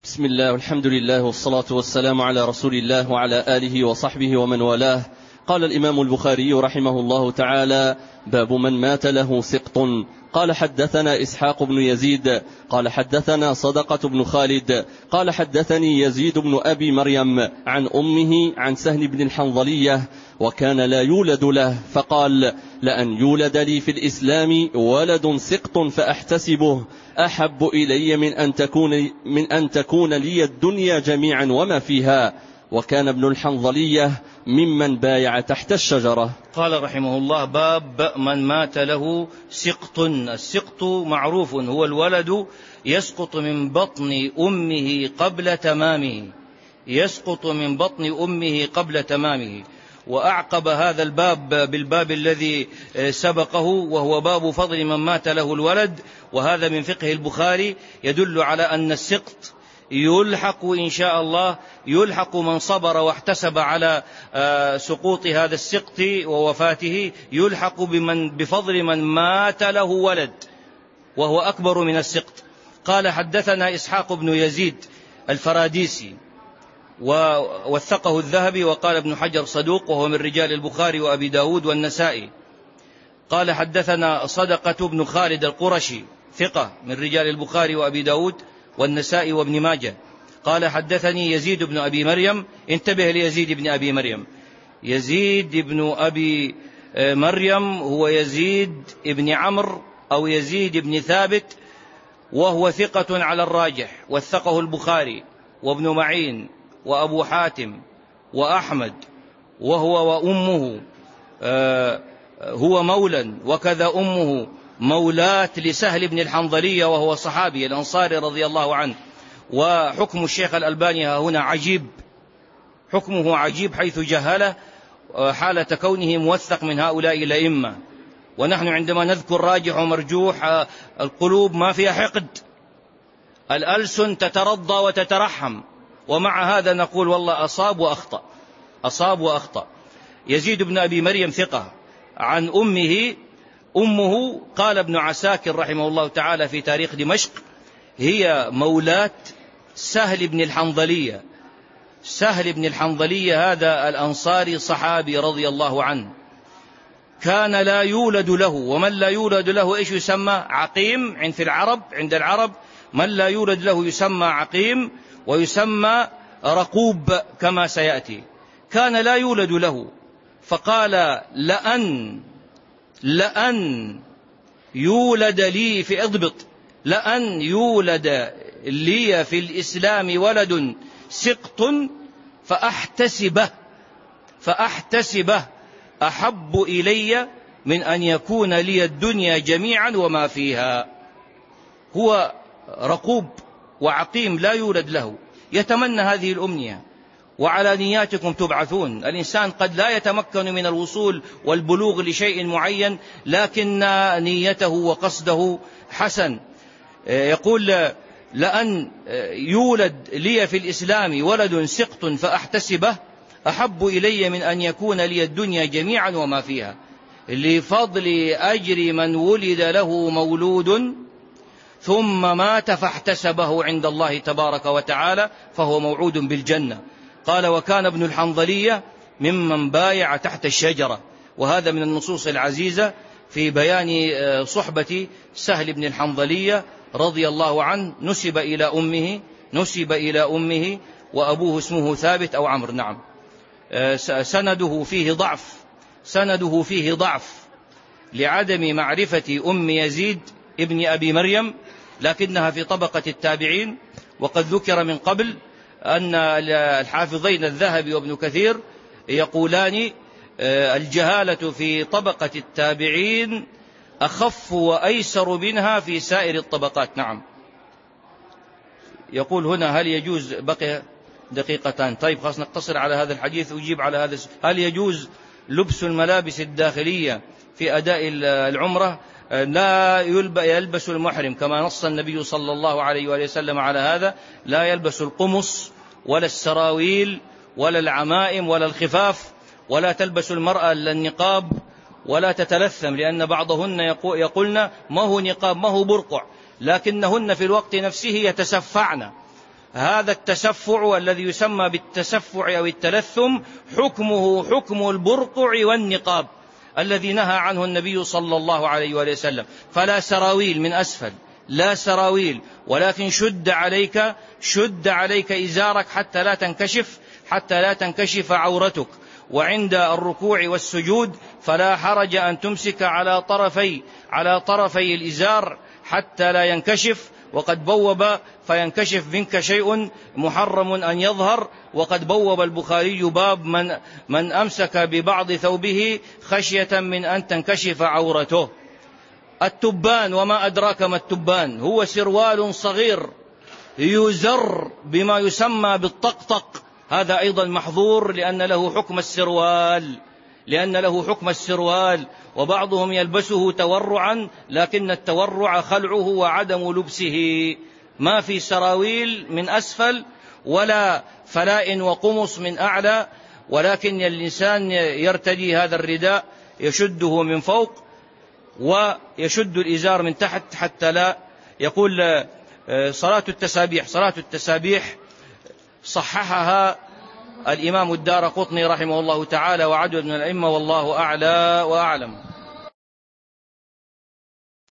بسم الله والحمد لله والصلاة والسلام على رسول الله وعلى آله وصحبه ومن والاه. قال الإمام البخاري رحمه الله تعالى: باب من مات له سقط. قال حدثنا إسحاق بن يزيد قال حدثنا صدقة بن خالد قال حدثني يزيد بن أبي مريم عن أمه عن سهل بن الحنظلية وكان لا يولد له، فقال: لأن يولد لي في الإسلام ولد سقط فأحتسبه أحب إلي من أن تكون لي الدنيا جميعا وما فيها. وكان ابن الحنظلية ممن بايع تحت الشجرة. قال رحمه الله: باب من مات له سقط. السقط معروف هو الولد يسقط من بطن أمه قبل تمامه، يسقط من بطن أمه قبل تمامه. وأعقب هذا الباب بالباب الذي سبقه، وهو باب فضل من مات له الولد، وهذا من فقه البخاري يدل على أن السقط يلحق إن شاء الله، يلحق من صبر واحتسب على سقوط هذا السقط ووفاته، يلحق بفضل من مات له ولد وهو أكبر من السقط. قال حدثنا إسحاق بن يزيد الفراديسي ووثقه الذهبي، وقال ابن حجر صدوق وهو من رجال البخاري وأبي داود والنسائي. قال حدثنا صدقة بن خالد القرشي ثقة من رجال البخاري وأبي داود والنسائي وابن ماجه. قال حدثني يزيد بن أبي مريم. انتبه ليزيد بن أبي مريم. يزيد بن أبي مريم هو يزيد بن عمرو أو يزيد بن ثابت، وهو ثقة على الراجح، وثقه البخاري وابن معين وأبو حاتم وأحمد، وهو وأمه هو مولى، وكذا أمه مولاة لسهل بن الحنظلية وهو صحابي الأنصاري رضي الله عنه. وحكم الشيخ الألباني هنا عجيب، حكمه عجيب حيث جهله حالة كونه موثق من هؤلاء الأئمة. ونحن عندما نذكر راجح ومرجوح القلوب ما فيها حقد، الألسن تترضى وتترحم، ومع هذا نقول والله أصاب وأخطأ، أصاب وأخطأ. يزيد بن أبي مريم ثقة عن أمه قال ابن عساكر رحمه الله تعالى في تاريخ دمشق: هي مولاة سهل بن الحنظلية. سهل بن الحنظلية هذا الأنصاري صحابي رضي الله عنه، كان لا يولد له، ومن لا يولد له إيش يسمى؟ عقيم. عند العرب من لا يولد له يسمى عقيم، ويسمى رقوب كما سيأتي. كان لا يولد له، فقال: لأن يولد لي في اضبط، لأن يولد لي في الإسلام ولد سقط فأحتسبه أحب إلي من أن يكون لي الدنيا جميعا وما فيها. هو رقوب وعقيم لا يولد له، يتمنى هذه الأمنية، وعلى نياتكم تبعثون. الإنسان قد لا يتمكن من الوصول والبلوغ لشيء معين، لكن نيته وقصده حسن. يقول: لأن يولد لي في الإسلام ولد سقط فأحتسبه أحب إلي من أن يكون لي الدنيا جميعا وما فيها. لفضل أجر من ولد له مولود ثم مات فاحتسبه عند الله تبارك وتعالى فهو موعود بالجنة. قال: وكان ابن الحنظلية ممن بايع تحت الشجرة. وهذا من النصوص العزيزة في بيان صحبة سهل بن الحنظلية رضي الله عنه. نسب إلى أمه وأبوه اسمه ثابت أو عمرو. نعم. سنده فيه ضعف لعدم معرفة أم يزيد ابن أبي مريم، لكنها في طبقة التابعين. وقد ذكر من قبل أن الحافظين الذهبي وابن كثير يقولان الجهالة في طبقة التابعين أخف وأيسر منها في سائر الطبقات. نعم. يقول هنا: هل يجوز، بقي دقيقتان، طيب خلاص نقتصر على هذا الحديث وأجيب على هذا. هل يجوز لبس الملابس الداخلية في أداء العمرة؟ لا يلبس المحرم كما نص النبي صلى الله عليه وآله وسلم على هذا، لا يلبس القمص ولا السراويل ولا العمائم ولا الخفاف، ولا تلبس المرأة إلا النقاب، ولا تتلثم، لأن بعضهن يقولن ما هو نقاب ما هو برقع، لكنهن في الوقت نفسه يتسفعن هذا التسفع الذي يسمى بالتسفع أو التلثم حكمه حكم البرقع والنقاب الذي نهى عنه النبي صلى الله عليه وآله وسلم. فلا سراويل من أسفل، لا سراويل، ولكن شد عليك إزارك حتى لا تنكشف عورتك. وعند الركوع والسجود فلا حرج أن تمسك على طرفي الإزار حتى لا ينكشف، وقد بوب فينكشف منك شيء محرم أن يظهر. وقد بوب البخاري باب من أمسك ببعض ثوبه خشية من أن تنكشف عورته. التبان، وما أدراك ما التبان، هو سروال صغير يزر بما يسمى بالطقطق، هذا أيضا محظور لأن له حكم السروال، وبعضهم يلبسه تورعا، لكن التورع خلعه وعدم لبسه. ما في سراويل من أسفل ولا فلاء وقمص من أعلى، ولكن الإنسان يرتدي هذا الرداء يشده من فوق ويشد الإزار من تحت حتى لا. يقول صلاة التسابيح صححها الإمام الدارقطني رحمه الله تعالى وعدد من الأئمة، والله أعلى وأعلم.